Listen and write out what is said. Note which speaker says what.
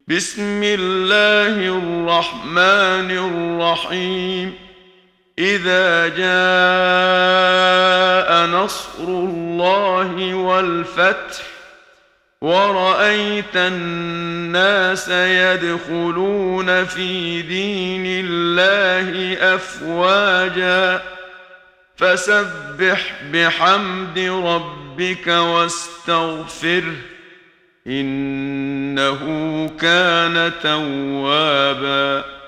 Speaker 1: بسم الله الرحمن الرحيم. إذا جاء نصر الله والفتح ورأيت الناس يدخلون في دين الله أفواجا فسبح بحمد ربك واستغفره إنه كان توابا.